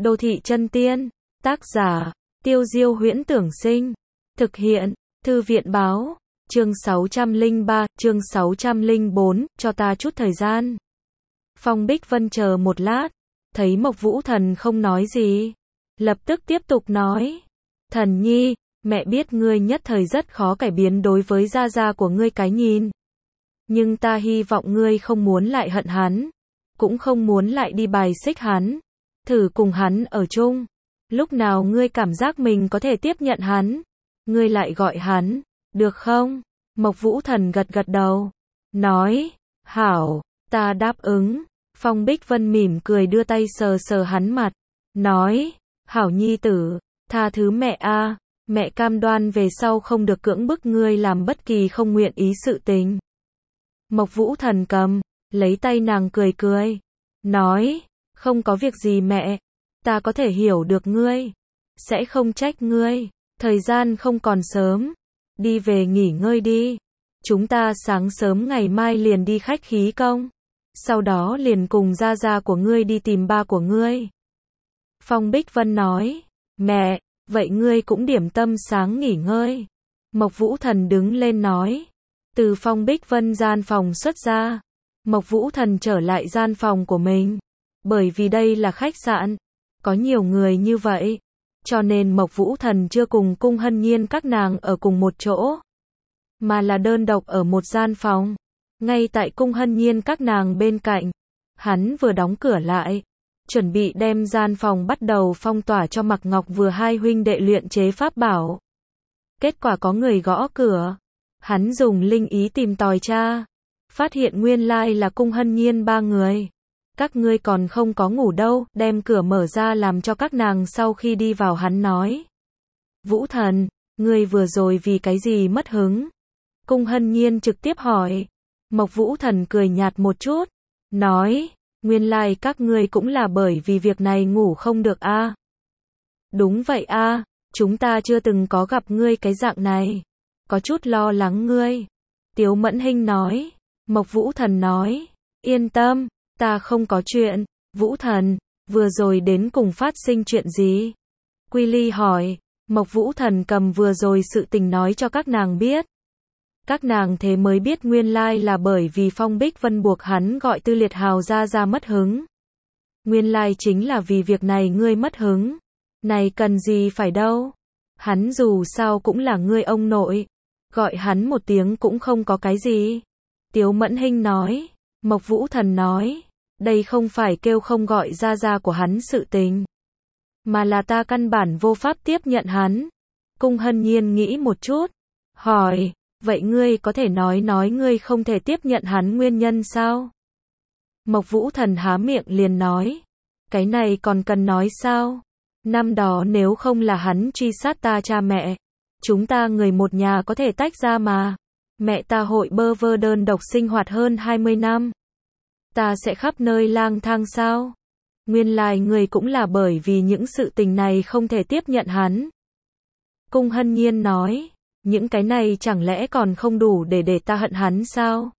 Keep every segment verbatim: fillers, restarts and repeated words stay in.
Đô thị chân tiên, tác giả, Tiêu Diêu Huyễn Tưởng Sinh, thực hiện, Thư viện Báo, chương sáu trăm lẻ ba, chương sáu trăm lẻ bốn, cho ta chút thời gian. Phong Bích Vân chờ một lát, thấy Mộc Vũ Thần không nói gì, lập tức tiếp tục nói, Thần nhi, mẹ biết ngươi nhất thời rất khó cải biến đối với gia gia của ngươi cái nhìn. Nhưng ta hy vọng ngươi không muốn lại hận hắn, cũng không muốn lại đi bài xích hắn, thử cùng hắn ở chung. Lúc nào ngươi cảm giác mình có thể tiếp nhận hắn, ngươi lại gọi hắn, được không? Mộc Vũ Thần gật gật đầu, nói, hảo, ta đáp ứng. Phong Bích Vân mỉm cười đưa tay sờ sờ hắn mặt, nói, hảo nhi tử, tha thứ mẹ a, mẹ cam đoan về sau không được cưỡng bức ngươi làm bất kỳ không nguyện ý sự tình. Mộc Vũ Thần cầm, lấy tay nàng cười cười, nói, không có việc gì mẹ, ta có thể hiểu được ngươi, sẽ không trách ngươi, thời gian không còn sớm, đi về nghỉ ngơi đi, chúng ta sáng sớm ngày mai liền đi khách khí công, sau đó liền cùng gia gia của ngươi đi tìm ba của ngươi. Phong Bích Vân nói, mẹ, vậy ngươi cũng điểm tâm sáng nghỉ ngơi. Mộc Vũ Thần đứng lên nói, từ Phong Bích Vân gian phòng xuất ra, Mộc Vũ Thần trở lại gian phòng của mình, bởi vì đây là khách sạn, có nhiều người như vậy, cho nên Mộc Vũ Thần chưa cùng Cung Hân Nhiên các nàng ở cùng một chỗ, mà là đơn độc ở một gian phòng, ngay tại Cung Hân Nhiên các nàng bên cạnh. Hắn vừa đóng cửa lại, chuẩn bị đem gian phòng bắt đầu phong tỏa cho Mạc Ngọc vừa hai huynh đệ luyện chế pháp bảo. Kết quả có người gõ cửa, hắn dùng linh ý tìm tòi tra, phát hiện nguyên lai là Cung Hân Nhiên ba người. Các ngươi còn không có ngủ đâu, đem cửa mở ra làm cho các nàng sau khi đi vào. Hắn nói, Vũ Thần, ngươi vừa rồi vì cái gì mất hứng? Cung Hân Nhiên trực tiếp hỏi. Mộc Vũ Thần cười nhạt một chút, nói, nguyên lai các ngươi cũng là bởi vì việc này ngủ không được a. À? Đúng vậy a, à, chúng ta chưa từng có gặp ngươi cái dạng này, có chút lo lắng ngươi. Tiếu Mẫn Hinh nói. Mộc Vũ Thần nói, yên tâm, ta không có chuyện. Vũ Thần, vừa rồi đến cùng phát sinh chuyện gì? Quy Ly hỏi. Mộc Vũ Thần cầm vừa rồi sự tình nói cho các nàng biết. Các nàng thế mới biết nguyên lai là bởi vì Phong Bích Vân buộc hắn gọi Tư Liệt Hào ra ra mất hứng. Nguyên lai chính là vì việc này ngươi mất hứng. Này cần gì phải đâu. Hắn dù sao cũng là ngươi ông nội. Gọi hắn một tiếng cũng không có cái gì. Tiếu Mẫn Hinh nói. Mộc Vũ Thần nói. Đây không phải kêu không gọi ra ra của hắn sự tình, mà là ta căn bản vô pháp tiếp nhận hắn. Cung Hân Nhiên nghĩ một chút, hỏi, vậy ngươi có thể nói nói ngươi không thể tiếp nhận hắn nguyên nhân sao? Mộc Vũ Thần há miệng liền nói, cái này còn cần nói sao? Năm đó nếu không là hắn truy sát ta cha mẹ, chúng ta người một nhà có thể tách ra mà. Mẹ ta hội bơ vơ đơn độc sinh hoạt hơn hai mươi năm. Ta sẽ khắp nơi lang thang sao? Nguyên lai người cũng là bởi vì những sự tình này không thể tiếp nhận hắn. Cung Hân Nhiên nói, những cái này chẳng lẽ còn không đủ để để ta hận hắn sao?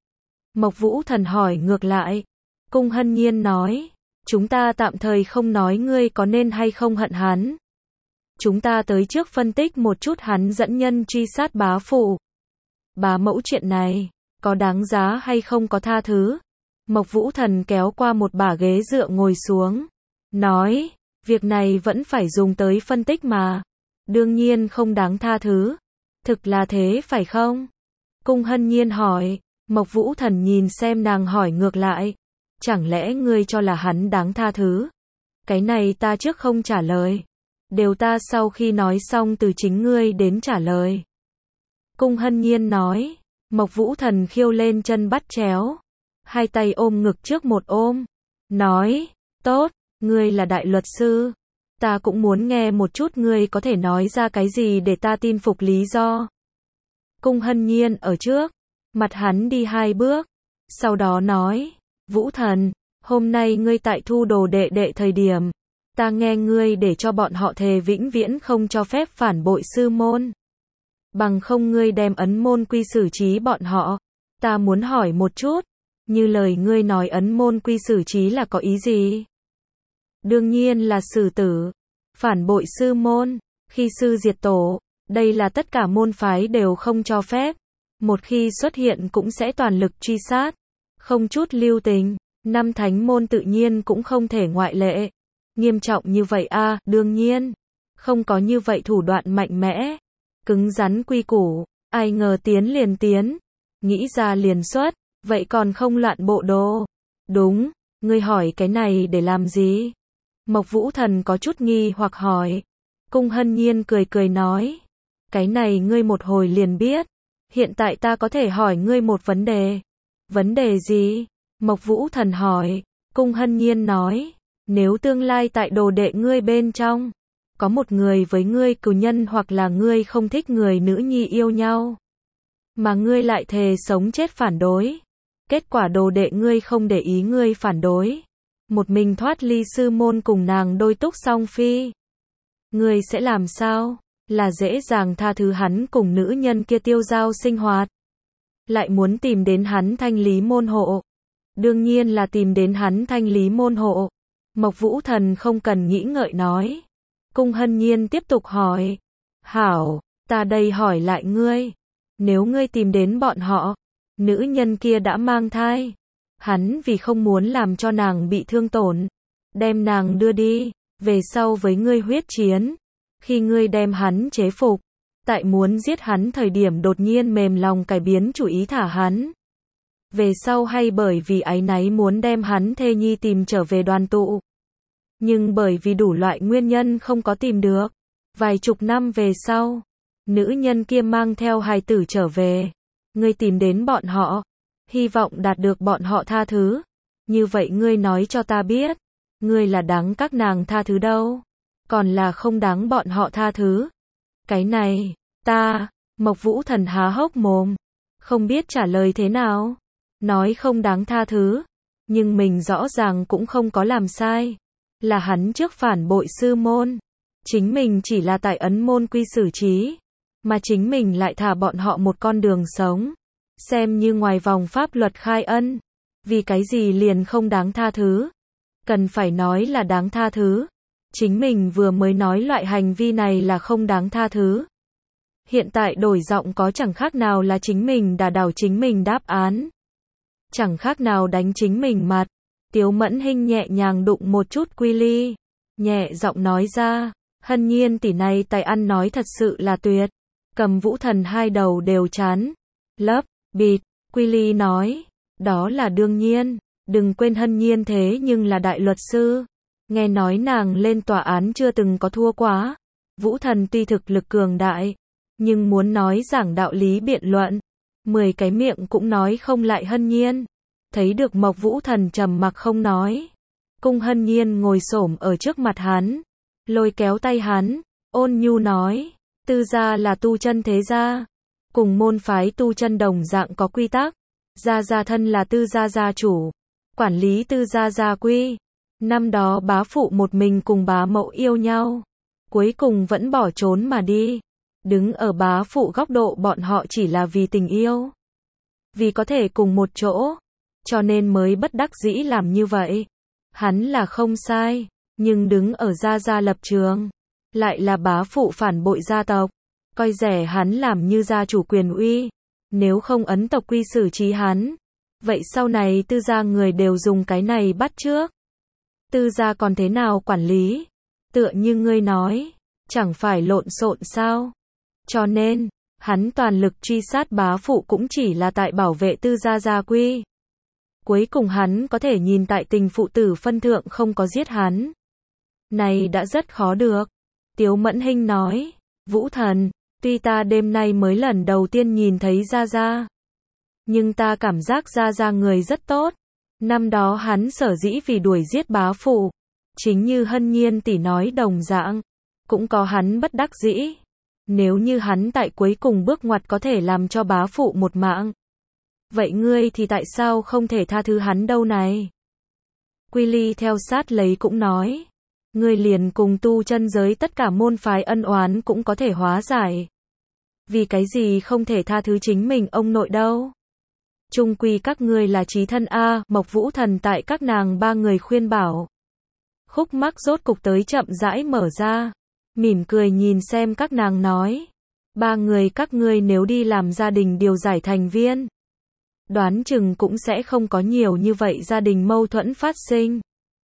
Mộc Vũ Thần hỏi ngược lại. Cung Hân Nhiên nói, chúng ta tạm thời không nói ngươi có nên hay không hận hắn. Chúng ta tới trước phân tích một chút hắn dẫn nhân truy sát bá phụ, bá mẫu chuyện này, có đáng giá hay không có tha thứ. Mộc Vũ Thần kéo qua một bả ghế dựa ngồi xuống, nói, việc này vẫn phải dùng tới phân tích mà, đương nhiên không đáng tha thứ. Thực là thế phải không? Cung Hân Nhiên hỏi. Mộc Vũ Thần nhìn xem nàng hỏi ngược lại, chẳng lẽ ngươi cho là hắn đáng tha thứ? Cái này ta trước không trả lời, đều ta sau khi nói xong từ chính ngươi đến trả lời. Cung Hân Nhiên nói. Mộc Vũ Thần khiêu lên chân bắt chéo, hai tay ôm ngực trước một ôm, nói, tốt, ngươi là đại luật sư, ta cũng muốn nghe một chút ngươi có thể nói ra cái gì để ta tin phục lý do. Cung Hân Nhiên ở trước, mặt hắn đi hai bước, sau đó nói, Vũ Thần, hôm nay ngươi tại thu đồ đệ đệ thời điểm, ta nghe ngươi để cho bọn họ thề vĩnh viễn không cho phép phản bội sư môn. Bằng không ngươi đem ấn môn quy xử trí bọn họ. Ta muốn hỏi một chút, như lời ngươi nói ấn môn quy xử trí là có ý gì? đương nhiên là xử tử. Phản bội sư môn, khi sư diệt tổ, đây là tất cả môn phái đều không cho phép. Một khi xuất hiện cũng sẽ toàn lực truy sát, không chút lưu tình. Năm thánh môn tự nhiên cũng không thể ngoại lệ. Nghiêm trọng như vậy a, à, đương nhiên. Không có như vậy thủ đoạn mạnh mẽ, cứng rắn quy củ, ai ngờ tiến liền tiến, nghĩ ra liền xuất, vậy còn không loạn bộ đồ. Đúng, ngươi hỏi cái này để làm gì? Mộc Vũ Thần có chút nghi hoặc hỏi. Cung Hân Nhiên cười cười nói, cái này ngươi một hồi liền biết, hiện tại ta có thể hỏi ngươi một vấn đề. Vấn đề gì? Mộc Vũ Thần hỏi. Cung Hân Nhiên nói, nếu tương lai tại đồ đệ ngươi bên trong, có một người với ngươi cừu nhân hoặc là ngươi không thích người nữ nhi yêu nhau, mà ngươi lại thề sống chết phản đối, kết quả đồ đệ ngươi không để ý ngươi phản đối, một mình thoát ly sư môn cùng nàng đôi túc song phi, ngươi sẽ làm sao? Là dễ dàng tha thứ hắn cùng nữ nhân kia tiêu giao sinh hoạt, lại muốn tìm đến hắn thanh lý môn hộ? Đương nhiên là tìm đến hắn thanh lý môn hộ. Mộc Vũ Thần không cần nghĩ ngợi nói. Cung Hân Nhiên tiếp tục hỏi. Hảo, ta đây hỏi lại ngươi. Nếu ngươi tìm đến bọn họ, nữ nhân kia đã mang thai, hắn vì không muốn làm cho nàng bị thương tổn, đem nàng đưa đi, về sau với ngươi huyết chiến. Khi ngươi đem hắn chế phục, tại muốn giết hắn thời điểm đột nhiên mềm lòng cải biến chủ ý thả hắn. Về sau hay bởi vì áy náy muốn đem hắn thê nhi tìm trở về đoàn tụ. Nhưng bởi vì đủ loại nguyên nhân không có tìm được. Vài chục năm về sau, nữ nhân kia mang theo hài tử trở về. Ngươi tìm đến bọn họ, hy vọng đạt được bọn họ tha thứ. Như vậy ngươi nói cho ta biết, ngươi là đáng các nàng tha thứ đâu, còn là không đáng bọn họ tha thứ. Cái này, ta, Mộc Vũ Thần há hốc mồm, không biết trả lời thế nào. Nói không đáng tha thứ, nhưng mình rõ ràng cũng không có làm sai. Là hắn trước phản bội sư môn, chính mình chỉ là tại ấn môn quy xử trí, mà chính mình lại thả bọn họ một con đường sống, xem như ngoài vòng pháp luật khai ân. Vì cái gì liền không đáng tha thứ? Cần phải nói là đáng tha thứ. Chính mình vừa mới nói loại hành vi này là không đáng tha thứ. Hiện tại đổi giọng có chẳng khác nào là chính mình đả đảo chính mình đáp án. Chẳng khác nào đánh chính mình mặt. Tiếu Mẫn Hinh nhẹ nhàng đụng một chút Quy Ly, nhẹ giọng nói ra, Hân Nhiên tỷ này tài ăn nói thật sự là tuyệt. Cầm Vũ Thần hai đầu đều chán. Lấp, bịt, Quy Ly nói, đó là đương nhiên, đừng quên Hân Nhiên thế nhưng là đại luật sư. Nghe nói nàng lên tòa án chưa từng có thua quá. Vũ Thần tuy thực lực cường đại, nhưng muốn nói giảng đạo lý biện luận, mười cái miệng cũng nói không lại Hân Nhiên. Thấy được Mộc Vũ Thần trầm mặc không nói, Cung Hân Nhiên ngồi xổm ở trước mặt hắn, lôi kéo tay hắn, ôn nhu nói, Tư gia là tu chân thế gia, cùng môn phái tu chân đồng dạng có quy tắc, gia gia thân là Tư gia gia chủ, quản lý Tư gia gia quy. Năm đó bá phụ một mình cùng bá mẫu yêu nhau, cuối cùng vẫn bỏ trốn mà đi. Đứng ở bá phụ góc độ bọn họ chỉ là vì tình yêu, vì có thể cùng một chỗ, cho nên mới bất đắc dĩ làm như vậy. Hắn là không sai, nhưng đứng ở gia gia lập trường, lại là bá phụ phản bội gia tộc, coi rẻ hắn làm như gia chủ quyền uy. Nếu không ấn tộc quy xử trí hắn, vậy sau này Tư gia người đều dùng cái này bắt chước. Tư gia còn thế nào quản lý? Tựa như ngươi nói, chẳng phải lộn xộn sao? Cho nên, hắn toàn lực truy sát bá phụ cũng chỉ là tại bảo vệ Tư gia gia quy. Cuối cùng hắn có thể nhìn tại tình phụ tử phân thượng không có giết hắn. Này đã rất khó được. Tiếu Mẫn Hinh nói, Vũ Thần, tuy ta đêm nay mới lần đầu tiên nhìn thấy Gia Gia, nhưng ta cảm giác Gia Gia người rất tốt. Năm đó hắn sở dĩ vì đuổi giết bá phụ, chính như Hân Nhiên tỷ nói đồng dạng, cũng có hắn bất đắc dĩ. Nếu như hắn tại cuối cùng bước ngoặt có thể làm cho bá phụ một mạng, vậy ngươi thì tại sao không thể tha thứ hắn đâu này? Quy Ly theo sát lấy cũng nói, ngươi liền cùng tu chân giới tất cả môn phái ân oán cũng có thể hóa giải, vì cái gì không thể tha thứ chính mình ông nội đâu? Chung quy các ngươi là chí thân a. Mộc Vũ Thần tại các nàng ba người khuyên bảo. Khúc mắc rốt cục tới chậm rãi mở ra, mỉm cười nhìn xem các nàng nói, ba người các ngươi nếu đi làm gia đình điều giải thành viên, đoán chừng cũng sẽ không có nhiều như vậy gia đình mâu thuẫn phát sinh.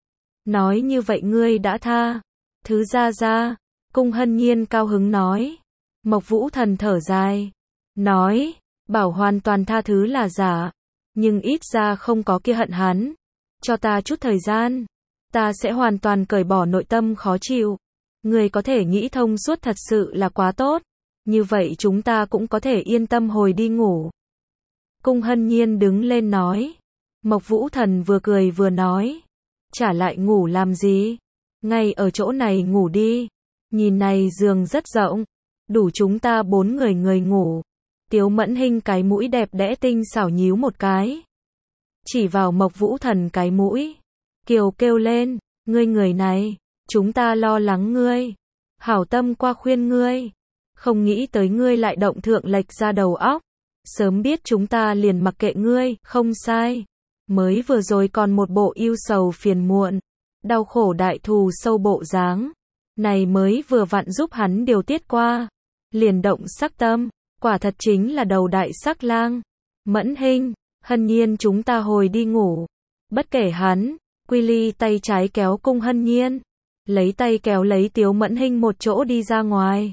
Nói như vậy ngươi đã tha thứ ra ra, Cung Hân Nhiên cao hứng nói. Mộc Vũ Thần thở dài, nói, bảo hoàn toàn tha thứ là giả, nhưng ít ra không có kia hận hắn. Cho ta chút thời gian, ta sẽ hoàn toàn cởi bỏ nội tâm khó chịu. Ngươi có thể nghĩ thông suốt thật sự là quá tốt, như vậy chúng ta cũng có thể yên tâm hồi đi ngủ. Cung Hân Nhiên đứng lên nói. Mộc Vũ Thần vừa cười vừa nói, trả lại ngủ làm gì, ngay ở chỗ này ngủ đi, nhìn này giường rất rộng, đủ chúng ta bốn người người ngủ. Tiếu Mẫn Hinh cái mũi đẹp đẽ tinh xảo nhíu một cái, chỉ vào Mộc Vũ Thần cái mũi, Kiều kêu lên, ngươi người này, chúng ta lo lắng ngươi, hảo tâm qua khuyên ngươi, không nghĩ tới ngươi lại động thượng lệch ra đầu óc, sớm biết chúng ta liền mặc kệ ngươi, không sai, mới vừa rồi còn một bộ ưu sầu phiền muộn, đau khổ đại thù sâu bộ dáng, này mới vừa vặn giúp hắn điều tiết qua, liền động sắc tâm, quả thật chính là đầu đại sắc lang. Mẫn Hinh, Hân Nhiên chúng ta hồi đi ngủ, bất kể hắn. Quy Ly tay trái kéo Cung Hân Nhiên, lấy tay kéo lấy Tiếu Mẫn Hinh một chỗ đi ra ngoài.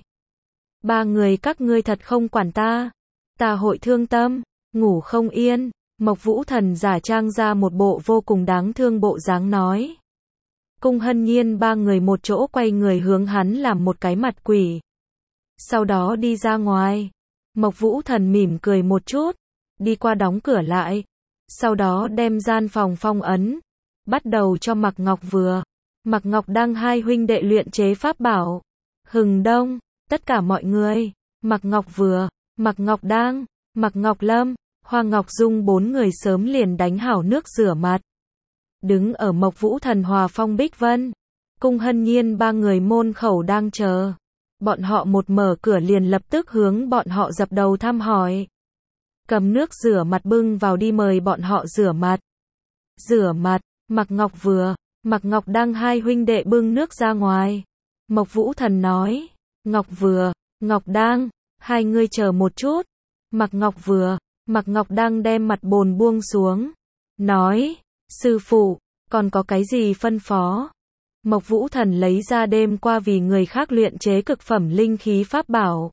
Ba người các ngươi thật không quản ta, ta hội thương tâm, ngủ không yên. Mộc Vũ Thần giả trang ra một bộ vô cùng đáng thương bộ dáng nói. Cung Hân Nhiên ba người một chỗ quay người hướng hắn làm một cái mặt quỷ, sau đó đi ra ngoài. Mộc Vũ Thần mỉm cười một chút, đi qua đóng cửa lại, sau đó đem gian phòng phong ấn, bắt đầu cho Mạc Ngọc Vừa, Mạc Ngọc Đăng hai huynh đệ luyện chế pháp bảo. Hừng đông, tất cả mọi người, Mạc Ngọc Vừa, Mạc Ngọc Đăng, Mạc Ngọc Lâm, Hoa Ngọc Dung bốn người sớm liền đánh hảo nước rửa mặt. Đứng ở Mộc Vũ Thần Hòa Phong Bích Vân, Cung Hân Nhiên ba người môn khẩu đang chờ. Bọn họ một mở cửa liền lập tức hướng bọn họ dập đầu thăm hỏi. Cầm nước rửa mặt bưng vào đi mời bọn họ rửa mặt. Rửa mặt, Mạc Ngọc Vừa, Mạc Ngọc Đăng hai huynh đệ bưng nước ra ngoài. Mộc Vũ Thần nói, Ngọc Vừa, Ngọc Đăng, hai ngươi chờ một chút. Mạc Ngọc Vừa, Mạc Ngọc Đăng đem mặt bồn buông xuống, nói, sư phụ, còn có cái gì phân phó? Mộc Vũ Thần lấy ra đêm qua vì người khác luyện chế cực phẩm linh khí pháp bảo,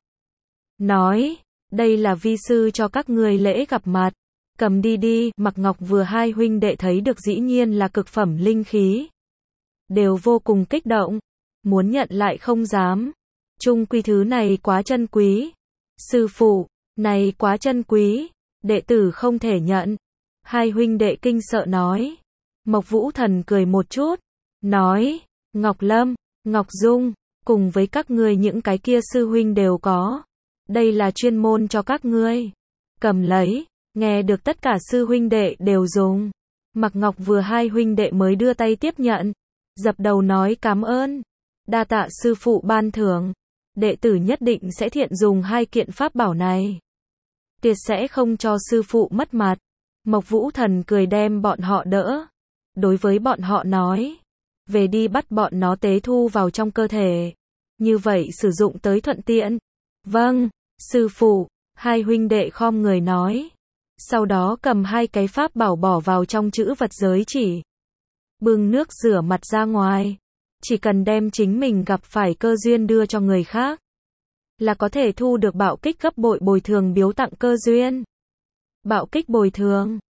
nói, đây là vi sư cho các ngươi lễ gặp mặt, cầm đi đi. Mạc Ngọc Vừa hai huynh đệ thấy được dĩ nhiên là cực phẩm linh khí, đều vô cùng kích động, muốn nhận lại không dám, chung quy thứ này quá chân quý. Sư phụ, này quá chân quý, đệ tử không thể nhận. Hai huynh đệ kinh sợ nói. Mộc Vũ Thần cười một chút, nói, Ngọc Lâm, Ngọc Dung, cùng với các ngươi những cái kia sư huynh đều có, đây là chuyên môn cho các ngươi, cầm lấy. Nghe được tất cả sư huynh đệ đều dùng, Mạc Ngọc Vừa hai huynh đệ mới đưa tay tiếp nhận, dập đầu nói cảm ơn, đa tạ sư phụ ban thưởng, đệ tử nhất định sẽ thiện dùng hai kiện pháp bảo này, tuyệt sẽ không cho sư phụ mất mặt. Mộc Vũ Thần cười đem bọn họ đỡ, đối với bọn họ nói, về đi bắt bọn nó tế thu vào trong cơ thể, như vậy sử dụng tới thuận tiện. Vâng, sư phụ, hai huynh đệ khom người nói, sau đó cầm hai cái pháp bảo bỏ vào trong chữ vật giới chỉ, bưng nước rửa mặt ra ngoài, chỉ cần đem chính mình gặp phải cơ duyên đưa cho người khác, là có thể thu được bạo kích gấp bội bồi thường biếu tặng cơ duyên. Bạo kích bồi thường